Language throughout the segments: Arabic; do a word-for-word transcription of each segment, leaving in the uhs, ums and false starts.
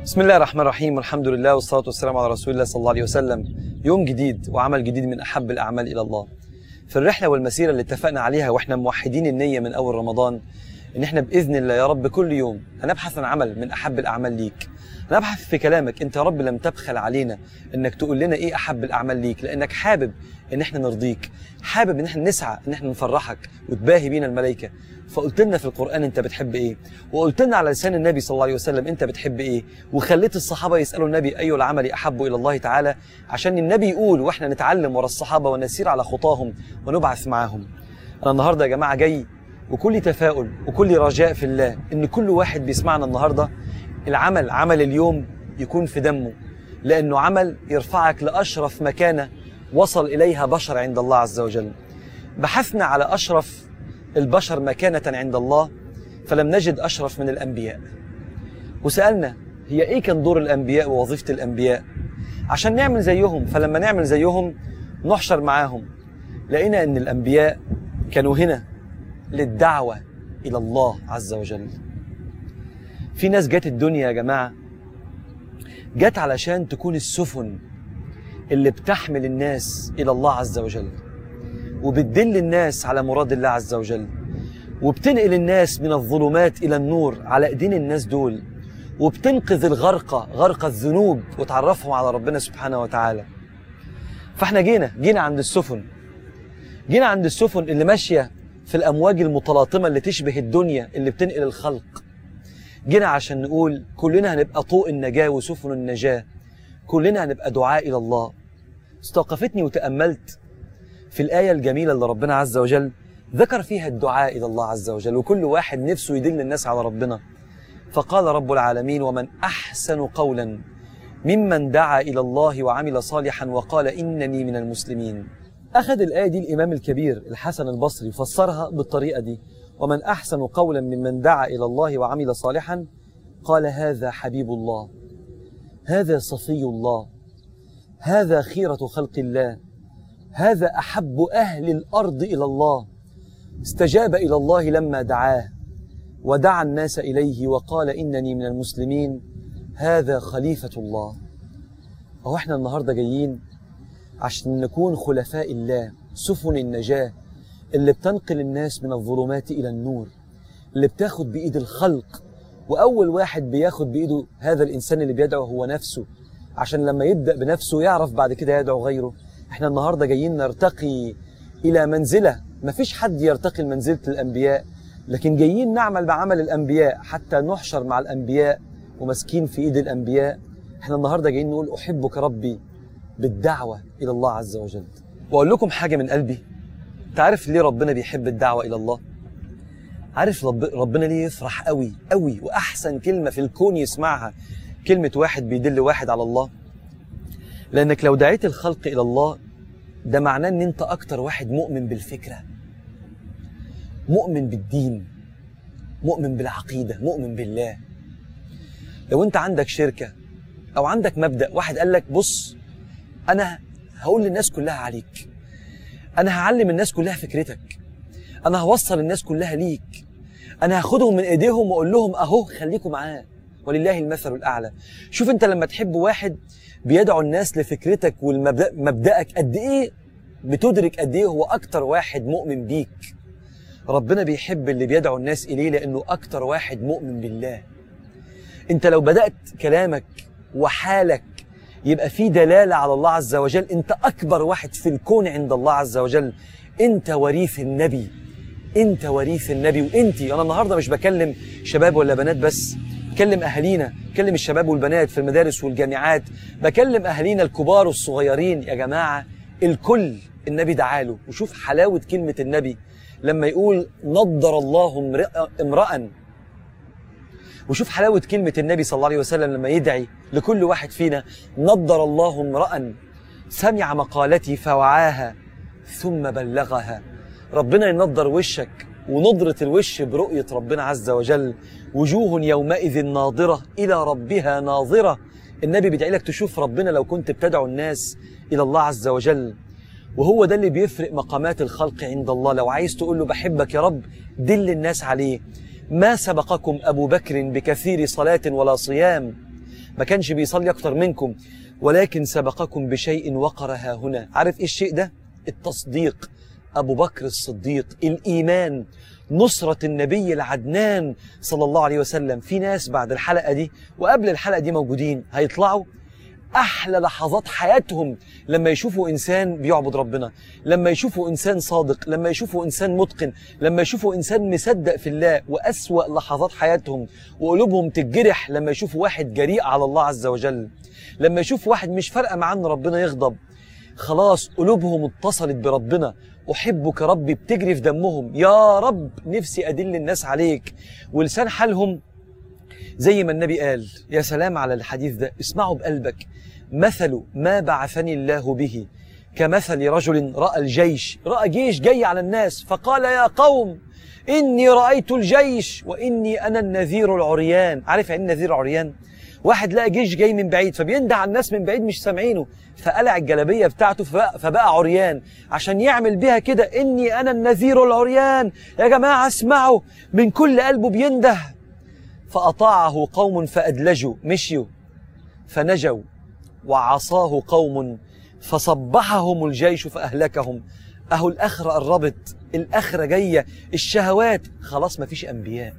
بسم الله الرحمن الرحيم، والحمد لله والصلاة والسلام على رسول الله صلى الله عليه وسلم. يوم جديد وعمل جديد من أحب الأعمال إلى الله. في الرحلة والمسيرة اللي اتفقنا عليها وإحنا موحدين النية من أول رمضان، إن إحنا بإذن الله يا رب كل يوم هنبحث عن عمل من أحب الأعمال ليك. نبحث في كلامك أنت يا رب، لم تبخل علينا إنك تقول لنا إيه أحب الأعمال ليك، لأنك حابب إن إحنا نرضيك، حابب إن إحنا نسعى إن إحنا نفرحك وتباهي بينا الملائكة. فقلت لنا في القرآن أنت بتحب إيه، وقلت لنا على لسان النبي صلى الله عليه وسلم أنت بتحب إيه، وخليت الصحابة يسألوا النبي أي العمل أحب إلى الله تعالى، عشان النبي يقول وإحنا نتعلم ورا الصحابة ونسير على خطاهم ونبعث معاهم. أنا النهاردة يا جماعة جاي وكل تفاؤل وكل رجاء في الله إن كل واحد بيسمعنا النهاردة العمل عمل اليوم يكون في دمه، لأنه عمل يرفعك لأشرف مكانة وصل إليها بشر عند الله عز وجل. بحثنا على أشرف البشر مكانة عند الله فلم نجد أشرف من الأنبياء، وسألنا هي إيه كان دور الأنبياء ووظيفة الأنبياء عشان نعمل زيهم، فلما نعمل زيهم نحشر معاهم. لقينا أن الأنبياء كانوا هنا للدعوة إلى الله عز وجل. في ناس جت الدنيا يا جماعة جت علشان تكون السفن اللي بتحمل الناس إلى الله عز وجل، وبتدل الناس على مراد الله عز وجل، وبتنقل الناس من الظلمات إلى النور على إيدين الناس دول، وبتنقذ الغرقى غرق الذنوب وتعرفهم على ربنا سبحانه وتعالى. فاحنا جينا جينا عند السفن، جينا عند السفن اللي ماشية في الأمواج المتلاطمة اللي تشبه الدنيا اللي بتنقل الخلق. جينا عشان نقول كلنا هنبقى طوق النجاة وسفن النجاة، كلنا هنبقى دعاء إلى الله. استوقفتني وتأملت في الآية الجميلة اللي ربنا عز وجل ذكر فيها الدعاء إلى الله عز وجل، وكل واحد نفسه يدل الناس على ربنا. فقال رب العالمين: ومن أحسن قولا ممن دعا إلى الله وعمل صالحا وقال إنني من المسلمين. أخذ الآية دي الإمام الكبير الحسن البصري فسرها بالطريقة دي: ومن أحسن قولا ممن دعا إلى الله وعمل صالحا قال هذا حبيب الله، هذا صفي الله، هذا خيرة خلق الله، هذا أحب أهل الأرض إلى الله، استجاب إلى الله لما دعاه ودعا الناس إليه وقال إنني من المسلمين، هذا خليفة الله. أهو احنا النهاردة جايين عشان نكون خلفاء الله، سفن النجاة اللي بتنقل الناس من الظلمات إلى النور، اللي بتاخد بإيد الخلق، وأول واحد بياخد بإيده هذا الإنسان اللي بيدعو هو نفسه، عشان لما يبدأ بنفسه يعرف بعد كده يدعو غيره. احنا النهاردة جايين نرتقي إلى منزلة مفيش حد يرتقي لمنزلة الأنبياء، لكن جايين نعمل بعمل الأنبياء حتى نحشر مع الأنبياء ومسكين في إيد الأنبياء. احنا النهاردة جايين نقول أحبك ربي بالدعوة إلى الله عز وجل. وأقول لكم حاجة من قلبي، تعرف ليه ربنا بيحب الدعوة إلى الله؟ عارف رب ربنا ليه يفرح قوي قوي وأحسن كلمة في الكون يسمعها كلمة واحد بيدل واحد على الله؟ لأنك لو دعيت الخلق إلى الله ده معناه أن أنت أكتر واحد مؤمن بالفكرة، مؤمن بالدين، مؤمن بالعقيدة، مؤمن بالله. لو أنت عندك شركة أو عندك مبدأ، واحد قال لك بص أنا هقول للناس كلها عليك، أنا هعلم الناس كلها فكرتك، أنا هوصل الناس كلها ليك، أنا هاخدهم من إيديهم وأقول لهم أهو خليكم معاه ولله المثل الأعلى. شوف أنت لما تحب واحد بيدعو الناس لفكرتك والمبدأك قد إيه بتدرك قد إيه هو أكتر واحد مؤمن بيك. ربنا بيحب اللي بيدعو الناس إليه لأنه أكتر واحد مؤمن بالله. أنت لو بدأت كلامك وحالك يبقى فيه دلالة على الله عز وجل، أنت أكبر واحد في الكون عند الله عز وجل، أنت وريث النبي، أنت وريث النبي. وأنتي، أنا النهاردة مش بكلم شباب ولا بنات بس، بكلم أهالينا، بكلم الشباب والبنات في المدارس والجامعات، بكلم أهالينا الكبار والصغيرين. يا جماعة الكل النبي دعاله. وشوف حلاوة كلمة النبي لما يقول نضر الله امرأ، وشوف حلاوة كلمة النبي صلى الله عليه وسلم لما يدعي لكل واحد فينا نضر الله امرأ سمع مقالتي فوعاها ثم بلغها. ربنا ينضر وشك ونضرة الوش برؤية ربنا عز وجل. وجوه يومئذ ناظرة إلى ربها ناظرة. النبي بيدعي لك تشوف ربنا لو كنت بتدعو الناس إلى الله عز وجل. وهو ده اللي بيفرق مقامات الخلق عند الله. لو عايز تقول له بحبك يا رب دل الناس عليه. ما سبقكم أبو بكر بكثير صلاة ولا صيام، ما كانش بيصلي أكتر منكم، ولكن سبقكم بشيء وقر ها هنا. عارف إيه الشيء ده؟ التصديق. أبو بكر الصديق، الإيمان، نصرة النبي العدنان صلى الله عليه وسلم. في ناس بعد الحلقة دي وقبل الحلقة دي موجودين هيطلعوا أحلى لحظات حياتهم لما يشوفوا إنسان بيعبد ربنا، لما يشوفوا إنسان صادق، لما يشوفوا إنسان متقن، لما يشوفوا إنسان مصدق في الله. وأسوأ لحظات حياتهم وقلوبهم تتجرح لما يشوفوا واحد جريء على الله عز وجل، لما يشوفوا واحد مش فارقة معاه إن ربنا يغضب، خلاص قلوبهم اتصلت بربنا. أحبك ربي بتجري في دمهم، يا رب نفسي أدل الناس عليك. ولسان حالهم زي ما النبي قال، يا سلام على الحديث ده، اسمعوا بقلبك: مثل ما بعثني الله به كمثل رجل رأى الجيش، رأى جيش جاي على الناس فقال يا قوم إني رأيت الجيش وإني أنا النذير العريان. عارف يعني النذير العريان؟ واحد لقى جيش جاي من بعيد فبينده على الناس من بعيد مش سامعينه، فقلع الجلابيه بتاعته فبقى, فبقى عريان عشان يعمل بيها كده: اني انا النذير العريان، يا جماعه اسمعوا، من كل قلبه بينده. فاطاعه قوم فادلجوا، مشيوا فنجوا، وعصاه قوم فصبحهم الجيش فاهلكهم. اهو الاخره قربت، الاخره جايه، الشهوات خلاص، مفيش انبياء،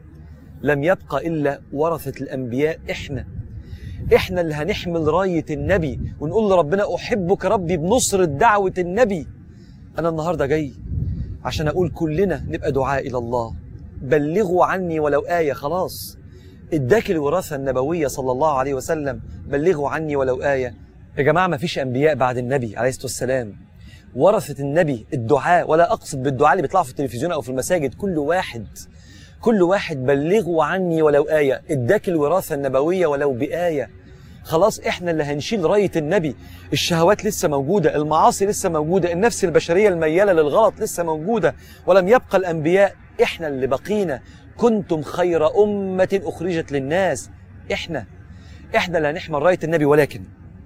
لم يبقى إلا ورثة الأنبياء. إحنا إحنا اللي هنحمل راية النبي ونقول لربنا: أحبك ربي بنصرة دعوة النبي. أنا النهاردة جاي عشان أقول كلنا نبقى دعاء إلى الله. بلغوا عني ولو آية. خلاص اداك الوراثة النبوية صلى الله عليه وسلم، بلغوا عني ولو آية. يا جماعة ما فيش أنبياء بعد النبي عليه الصلاة والسلام. ورثة النبي الدعاء، ولا أقصد بالدعاء اللي بيطلعوا في التلفزيون أو في المساجد، كل واحد كل واحد بلغوا عني ولو آية، اداك الوراثة النبوية ولو بآية. خلاص احنا اللي هنشيل راية النبي. الشهوات لسه موجودة، المعاصي لسه موجودة، النفس البشرية الميالة للغلط لسه موجودة، ولم يبقى الأنبياء. احنا اللي بقينا. كنتم خير أمة أخرجت للناس. احنا احنا اللي هنحمل راية النبي. ولكن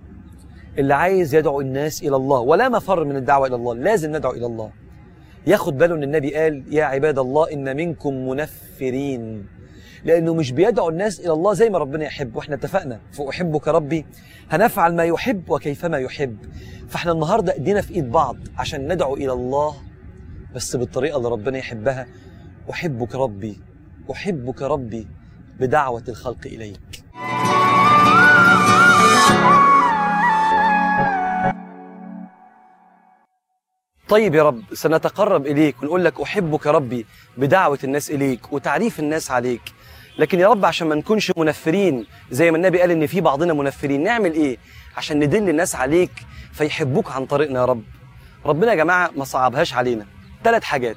اللي عايز يدعو الناس إلى الله، ولا مفر من الدعوة إلى الله، لازم ندعو إلى الله. ياخد باله ان النبي قال: يا عباد الله إن منكم منفرين، لأنه مش بيدعو الناس إلى الله زي ما ربنا يحب. وإحنا اتفقنا فأحبك ربي هنفعل ما يحب وكيفما يحب. فإحنا النهاردة إيدينا في إيد بعض عشان ندعو إلى الله، بس بالطريقة اللي ربنا يحبها. أحبك ربي أحبك ربي بدعوة الخلق إليك. طيب يا رب، سنتقرب إليك ونقول لك أحبك ربي بدعوة الناس إليك وتعريف الناس عليك. لكن يا رب عشان ما نكونش منفرين زي ما النبي قال إن في بعضنا منفرين، نعمل إيه عشان ندل الناس عليك فيحبوك عن طريقنا يا رب؟ ربنا يا جماعة ما صعبهاش علينا. ثلاث حاجات.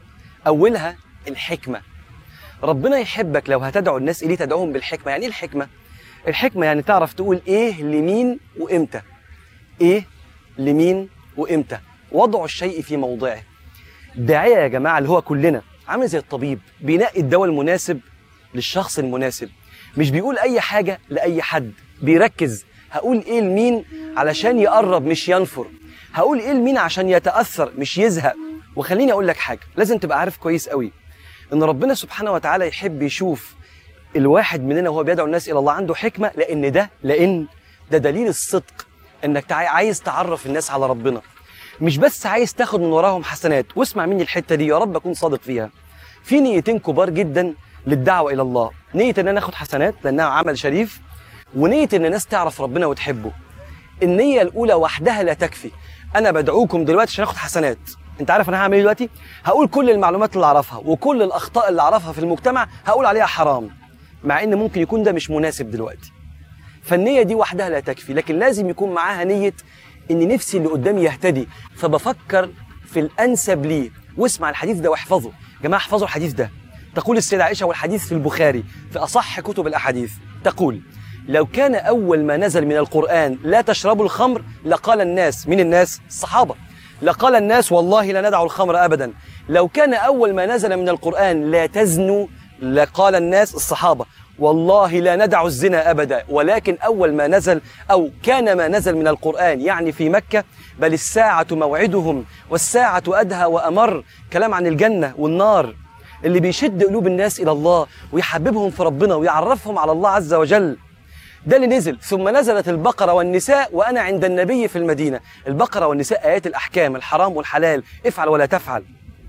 أولها الحكمة. ربنا يحبك لو هتدعو الناس إليه تدعوهم بالحكمة. يعني إيه الحكمة؟ الحكمة يعني تعرف تقول إيه لمين وإمتى. إيه لمين وإمتى، وضع الشيء في موضعه. الداعية يا جماعة اللي هو كلنا عامل زي الطبيب، بينقي الدواء المناسب للشخص المناسب. مش بيقول أي حاجة لأي حد، بيركز هقول إيه لمين علشان يقرب مش ينفر، هقول إيه لمين عشان يتأثر مش يزهق. وخليني أقول لك حاجة لازم تبقى عارف كويس قوي، إن ربنا سبحانه وتعالى يحب يشوف الواحد مننا وهو بيدعو الناس إلى الله عنده حكمة، لأن ده لأن ده دليل الصدق، إنك عايز تعرف الناس على ربنا، مش بس عايز تاخد من وراهم حسنات. واسمع مني الحتة دي يا رب أكون صادق فيها. في نيتين كبار جدا للدعوة إلى الله: نية إن أنا أخد حسنات لأنها عمل شريف، ونية إن الناس تعرف ربنا وتحبه. النية الأولى وحدها لا تكفي. أنا بدعوكم دلوقتي عشان أخد حسنات. أنت عارف أنا هعمل إيه دلوقتي؟ هقول كل المعلومات اللي أعرفها وكل الأخطاء اللي أعرفها في المجتمع هقول عليها حرام، مع إن ممكن يكون ده مش مناسب دلوقتي. فالنية دي وحدها لا تكفي، لكن لازم يكون معاها نية إن نفسي اللي قدامي يهتدي، فبفكر في الأنسب ليه. واسمع الحديث ده واحفظه يا جماعة، احفظوا الحديث ده. تقول السيدة عائشة، والحديث في البخاري في أصح كتب الأحاديث، تقول: لو كان أول ما نزل من القرآن لا تشربوا الخمر لقال الناس، من الناس؟ الصحابة، لقال الناس والله لا ندع الخمر أبدا. لو كان أول ما نزل من القرآن لا تزنوا لقال الناس، الصحابة، والله لا ندع الزنا أبدا. ولكن أول ما نزل أو كان ما نزل من القرآن يعني في مكة: بل الساعة موعدهم والساعة أدهى وأمر. كلام عن الجنة والنار اللي بيشد قلوب الناس إلى الله ويحببهم في ربنا ويعرفهم على الله عز وجل. ده اللي نزل. ثم نزلت البقرة والنساء وأنا عند النبي في المدينة. البقرة والنساء آيات الأحكام، الحرام والحلال، افعل ولا تفعل.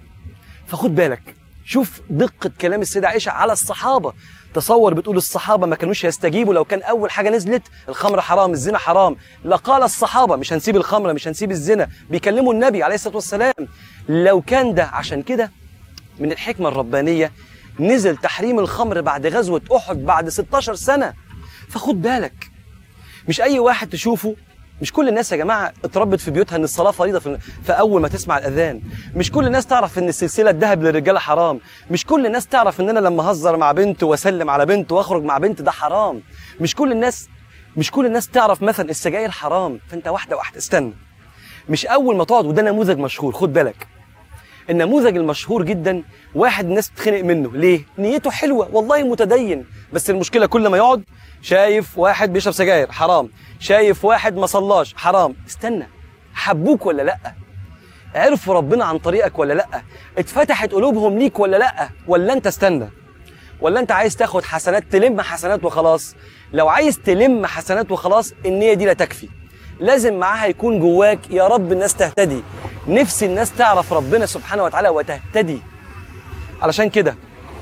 فخد بالك، شوف دقة كلام السيدة عائشة على الصحابة. تصور بتقول الصحابة ما كانوش يستجيبوا لو كان أول حاجة نزلت الخمر حرام، الزنا حرام، لقال الصحابة مش هنسيب الخمر، مش هنسيب الزنا، بيكلموا النبي عليه الصلاة والسلام. لو كان ده عشان كده من الحكمة الربانية نزل تحريم الخمر بعد غزوة أحد بعد ستاشر سنة. فخد بالك، مش أي واحد تشوفه. مش كل الناس يا جماعة اتربت في بيوتها ان الصلاة فريضة في فأول ما تسمع الأذان. مش كل الناس تعرف ان السلسلة الذهب للرجالة حرام. مش كل الناس تعرف ان انا لما اهزر مع بنت واسلم على بنت واخرج مع بنت ده حرام. مش كل الناس مش كل الناس تعرف مثلا السجاير حرام. فانت واحدة واحدة استنى. مش أول ما تقعد، وده نموذج مشهور، خد بالك. النموذج المشهور جدا واحد الناس تتخنق منه ليه؟ نيته حلوة والله متدين، بس المشكلة كل ما يقعد شايف واحد بيشرب سجاير حرام، شايف واحد ما صلاش حرام. استنى، حبوك ولا لأ؟ عرفوا ربنا عن طريقك ولا لأ؟ اتفتحت قلوبهم ليك ولا لأ؟ ولا انت استنى؟ ولا انت عايز تاخد حسنات تلم حسنات وخلاص؟ لو عايز تلم حسنات وخلاص النية دي لا تكفي، لازم معاها يكون جواك يا رب الناس تهتدي، نفس الناس تعرف ربنا سبحانه وتعالى وتهتدي. علشان كده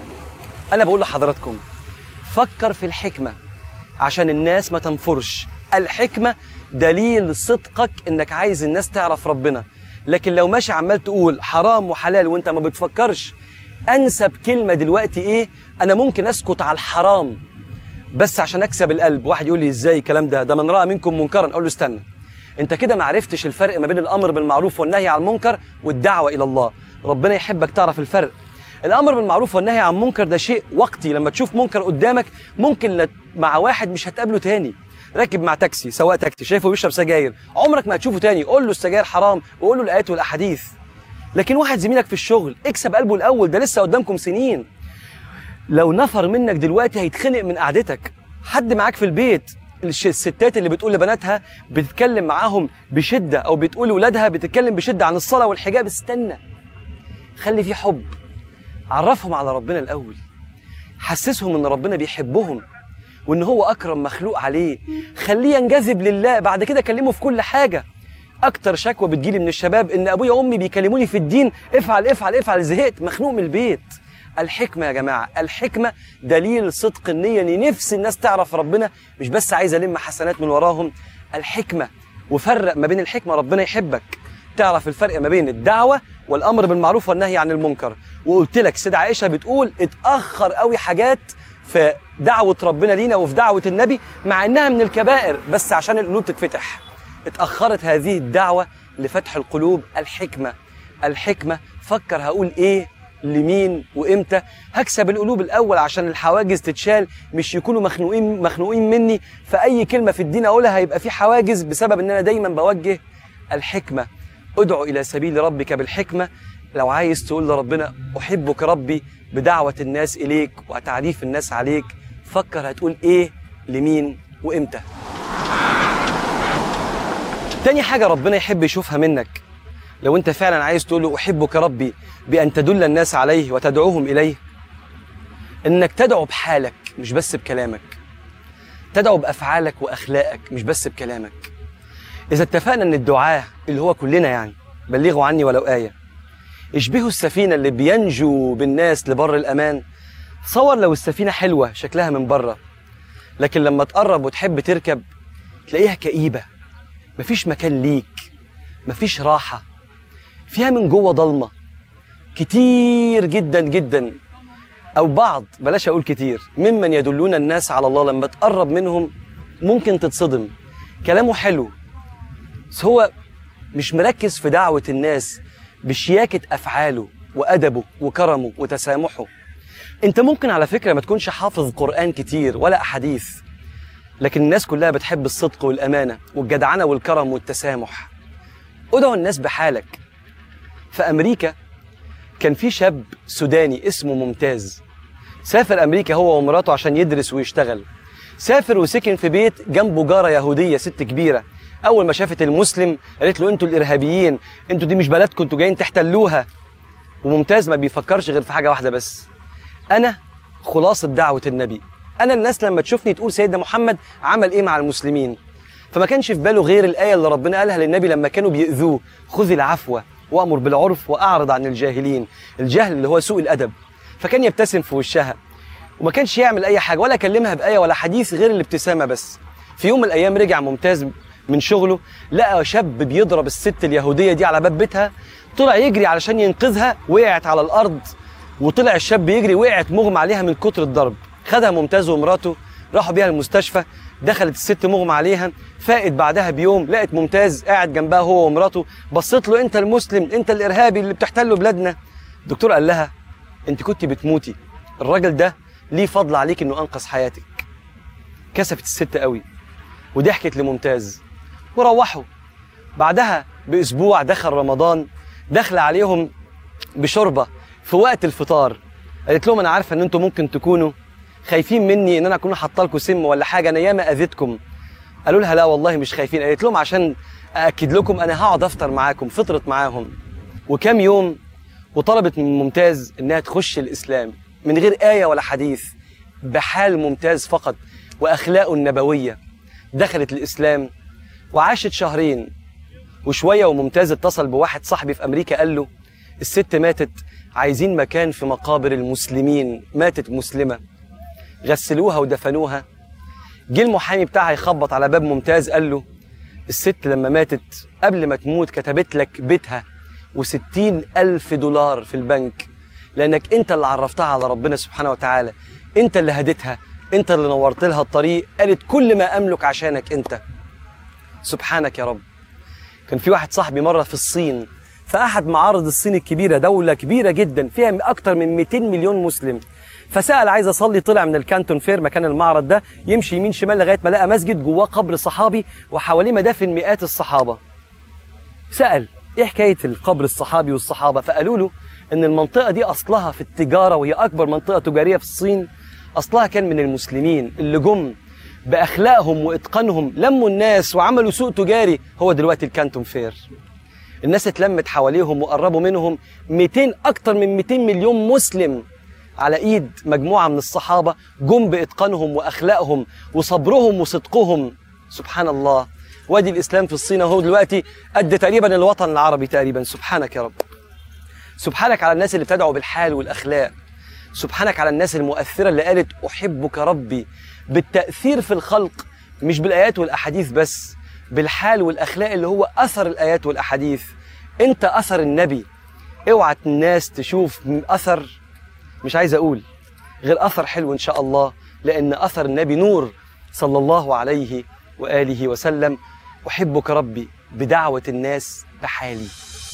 أنا بقول لحضراتكم فكر في الحكمة عشان الناس ما تنفرش. الحكمة دليل صدقك إنك عايز الناس تعرف ربنا. لكن لو ماشي عمال تقول حرام وحلال وإنت ما بتفكرش، أنسب كلمة دلوقتي إيه؟ أنا ممكن أسكت على الحرام بس عشان أكسب القلب. واحد يقول لي إزاي الكلام ده؟ ده من رأى منكم منكرا. أقول له استنى، انت كده ما عرفتش الفرق ما بين الامر بالمعروف والنهي عن المنكر والدعوه الى الله. ربنا يحبك تعرف الفرق. الامر بالمعروف والنهي عن المنكر ده شيء وقتي، لما تشوف منكر قدامك ممكن مع واحد مش هتقابله تاني. راكب مع تاكسي، سواق تاكسي شايفه بيشرب سجاير، عمرك ما هتشوفه تاني، قول له السجاير حرام وقول له الايات والاحاديث. لكن واحد زميلك في الشغل اكسب قلبه الاول، ده لسه قدامكم سنين. لو نفر منك دلوقتي هيتخنق من قعدتك. حد معاك في البيت، الستات اللي بتقول لبناتها بتتكلم معاهم بشدة أو بتقول لولادها بتتكلم بشدة عن الصلاة والحجاب، استنى، خلي في حب، عرفهم على ربنا الأول، حسسهم إن ربنا بيحبهم وإن هو أكرم مخلوق عليه، خليه ينجذب لله، بعد كده كلمه في كل حاجة. أكتر شكوى بتجيلي من الشباب إن أبويا وأمي بيكلموني في الدين افعل افعل افعل، زهقت، مخنوق من البيت. الحكمة يا جماعة، الحكمة دليل صدق النية، إن نفس الناس تعرف ربنا، مش بس عايز ألم حسنات من وراهم. الحكمة، وفرق ما بين الحكمة، ربنا يحبك تعرف الفرق ما بين الدعوة والأمر بالمعروف والنهي عن المنكر. وقلت لك سيدة عائشة بتقول اتأخر قوي حاجات في دعوة ربنا لينا وفي دعوة النبي، مع إنها من الكبائر، بس عشان القلوب تتفتح اتأخرت هذه الدعوة لفتح القلوب. الحكمة، الحكمة فكر هقول إيه لمين وإمتى، هكسب القلوب الأول عشان الحواجز تتشال، مش يكونوا مخنوقين مخنوقين مني، فأي كلمة في الدين أقولها هيبقى في حواجز بسبب إن أنا دايما بوجه. الحكمة، ادعو إلى سبيل ربك بالحكمة. لو عايز تقول لربنا أحبك ربي بدعوة الناس إليك وتعريف الناس عليك، فكر هتقول إيه لمين وإمتى. تاني حاجة ربنا يحب يشوفها منك لو أنت فعلا عايز تقول له أحبك ربي بأن تدل الناس عليه وتدعوهم إليه، إنك تدعو بحالك مش بس بكلامك، تدعو بأفعالك وأخلاقك مش بس بكلامك. إذا اتفقنا إن الدعاء اللي هو كلنا يعني بلغوا عني ولو آية يشبهوا السفينة اللي بينجو بالناس لبر الأمان. تصور لو السفينة حلوة شكلها من بره، لكن لما تقرب وتحب تركب تلاقيها كئيبة، مفيش مكان ليك، مفيش راحة، فيها من جوه ضلمة كتير جدا جدا، أو بعض بلاش أقول كتير ممن يدلون الناس على الله. لما تقرب منهم ممكن تتصدم، كلامه حلو بس هو مش مركز في دعوة الناس بشياكة أفعاله وأدبه وكرمه وتسامحه. أنت ممكن على فكرة ما تكونش حافظ قرآن كتير ولا أحاديث، لكن الناس كلها بتحب الصدق والأمانة والجدعنة والكرم والتسامح. ادعو الناس بحالك. في أمريكا كان في شاب سوداني اسمه ممتاز، سافر أمريكا هو ومراته عشان يدرس ويشتغل. سافر وسكن في بيت جنبه جارة يهودية ست كبيرة. أول ما شافت المسلم قالت له أنتوا الإرهابيين، أنتوا دي مش بلدكم، أنتوا جايين تحتلوها. وممتاز ما بيفكرش غير في حاجة واحدة بس، أنا خلاصة دعوة النبي، انا الناس لما تشوفني تقول سيدنا محمد عمل ايه مع المسلمين. فما كانش في باله غير الايه اللي ربنا قالها للنبي لما كانوا بيؤذوه: خذ العفو وامر بالعرف واعرض عن الجاهلين. الجهل اللي هو سوء الادب. فكان يبتسم في وشها وما كانش يعمل اي حاجه ولا كلمها بايه ولا حديث غير الابتسامه بس. في يوم من الايام رجع ممتاز من شغله، لقى شاب بيضرب الست اليهوديه دي على باب بيتها، طلع يجري علشان ينقذها، وقعت على الارض، وطلع الشاب يجري، وقعت مغمى عليها من كتر الضرب. خدها ممتاز ومراته راحوا بيها المستشفى، دخلت الست مغمى عليها، فاقت بعدها بيوم لقت ممتاز قاعد جنبها هو ومراته، بصت له: انت المسلم، انت الارهابي اللي بتحتل بلادنا. الدكتور قال لها: انت كنت بتموتي، الراجل ده ليه فضل عليك انه انقذ حياتك. كسفت الست قوي وضحكت لممتاز وروحوا. بعدها باسبوع دخل رمضان، دخل عليهم بشوربه في وقت الفطار. قالت لهم: انا عارفه ان انتم ممكن تكونوا خايفين مني ان انا اكون حاطه لكم سم ولا حاجه، انا ياما اذيتكم. قالوا لها: لا والله مش خايفين. قالت لهم: عشان ااكد لكم انا هقعد افطر معاكم. فطرت معاهم وكام يوم، وطلبت من ممتاز انها تخش الاسلام من غير ايه ولا حديث، بحال ممتاز فقط واخلاقه النبويه. دخلت الاسلام وعاشت شهرين وشويه، وممتاز اتصل بواحد صاحبي في امريكا قال له: الست ماتت، عايزين مكان في مقابر المسلمين، ماتت مسلمه. غسلوها ودفنوها. جه المحامي بتاعها يخبط على باب ممتاز، قال له: الست لما ماتت قبل ما تموت كتبت لك بيتها وستين ألف دولار في البنك، لأنك أنت اللي عرفتها على ربنا سبحانه وتعالى، أنت اللي هديتها، أنت اللي نورت لها الطريق، قالت كل ما أملك عشانك أنت. سبحانك يا رب. كان في واحد صاحبي مرة في الصين، في أحد معارض الصين الكبيرة، دولة كبيرة جدا فيها أكتر من مئتين مليون مسلم، فسأل عايز أصلي. طلع من الكانتون فير مكان المعرض ده، يمشي يمين شمال لغاية ما لقى مسجد جواه قبر صحابي وحواليه مدافن مئات الصحابة. سأل: إيه حكاية القبر الصحابي والصحابة؟ فقالوا له إن المنطقة دي أصلها في التجارة، وهي أكبر منطقة تجارية في الصين، أصلها كان من المسلمين اللي جم بأخلاقهم وإتقانهم لموا الناس وعملوا سوق تجاري، هو دلوقتي الكانتون فير. الناس اتلمت حواليهم وقربوا منهم، مئتين أكتر من مئتين مليون مسلم على ايد مجموعه من الصحابه جم باتقانهم واخلاقهم وصبرهم وصدقهم. سبحان الله. وادي الاسلام في الصين اهو دلوقتي قد تقريبا الوطن العربي تقريبا. سبحانك يا رب. سبحانك على الناس اللي بتدعو بالحال والاخلاق. سبحانك على الناس المؤثره اللي قالت احبك ربي، بالتاثير في الخلق، مش بالايات والاحاديث بس، بالحال والاخلاق اللي هو اثر الايات والاحاديث. انت اثر النبي. اوعى الناس تشوف اثر، مش عايز أقول غير أثر حلو إن شاء الله، لأن أثر النبي نور صلى الله عليه وآله وسلم. أحبك ربي بدعوة الناس بحالي.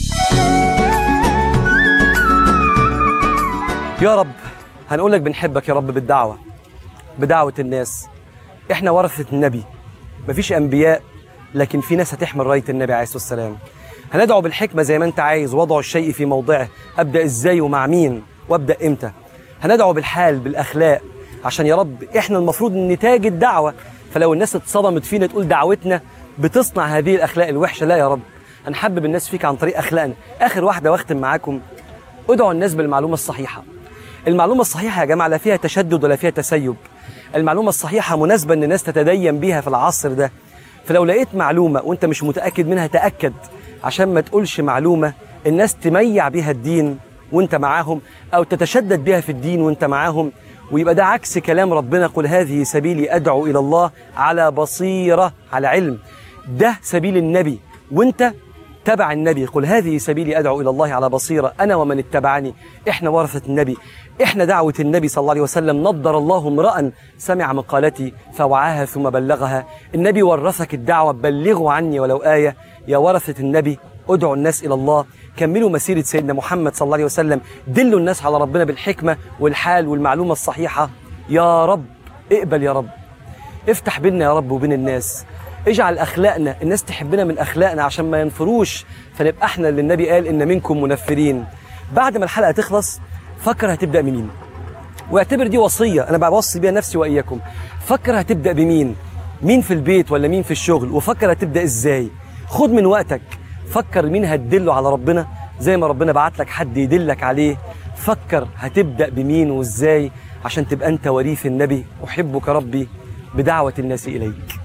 يا رب هنقول لك بنحبك يا رب بالدعوة، بدعوة الناس. إحنا ورثة النبي، مفيش أنبياء لكن في ناس هتحمل راية النبي عليه الصلاة والسلام. هندعو بالحكمة زي ما أنت عايز، وضع الشيء في موضعه. أبدأ إزاي ومع مين وابدا امتى؟ هندعو بالحال بالاخلاق، عشان يا رب احنا المفروض نتاج الدعوه. فلو الناس اتصدمت فينا تقول دعوتنا بتصنع هذه الاخلاق الوحشه، لا يا رب، هنحبب الناس فيك عن طريق اخلاقنا. اخر واحده واختم معاكم: ادعوا الناس بالمعلومه الصحيحه. المعلومه الصحيحه يا جماعه لا فيها تشدد ولا فيها تسيب. المعلومه الصحيحه مناسبه ان الناس تتدين بيها في العصر ده. فلو لقيت معلومه وانت مش متاكد منها تاكد، عشان ما تقولش معلومه الناس تميع بيها الدين وانت معاهم، او تتشدد بها في الدين وانت معاهم، ويبقى ده عكس كلام ربنا: قل هذه سبيلي ادعو الى الله على بصيره، على علم. ده سبيل النبي وانت تبع النبي. قل هذه سبيلي ادعو الى الله على بصيره انا ومن اتبعني. احنا ورثه النبي، احنا دعوه النبي صلى الله عليه وسلم. نضر الله امرا سمع مقالتي فوعاها ثم بلغها. النبي ورثك الدعوه، بلغوا عني ولو ايه. يا ورثه النبي ادعوا الناس الى الله، كملوا مسيرة سيدنا محمد صلى الله عليه وسلم، دلوا الناس على ربنا بالحكمة والحال والمعلومة الصحيحة. يا رب اقبل يا رب، افتح بيننا يا رب وبين الناس، اجعل أخلاقنا الناس تحبنا من أخلاقنا عشان ما ينفروش، فنبقى احنا اللي النبي قال إن منكم منفرين. بعد ما الحلقة تخلص فكر هتبدأ بمين، واعتبر دي وصية أنا بوصي بيها نفسي وإياكم. فكر هتبدأ بمين، مين في البيت ولا مين في الشغل، وفكر هتبدأ إزاي. خد من وقتك، فكر مين هتدله على ربنا زي ما ربنا بعت لك حد يدلك عليه. فكر هتبدأ بمين وإزاي عشان تبقى أنت وريث النبي. أحبك ربي بدعوة الناس إليك.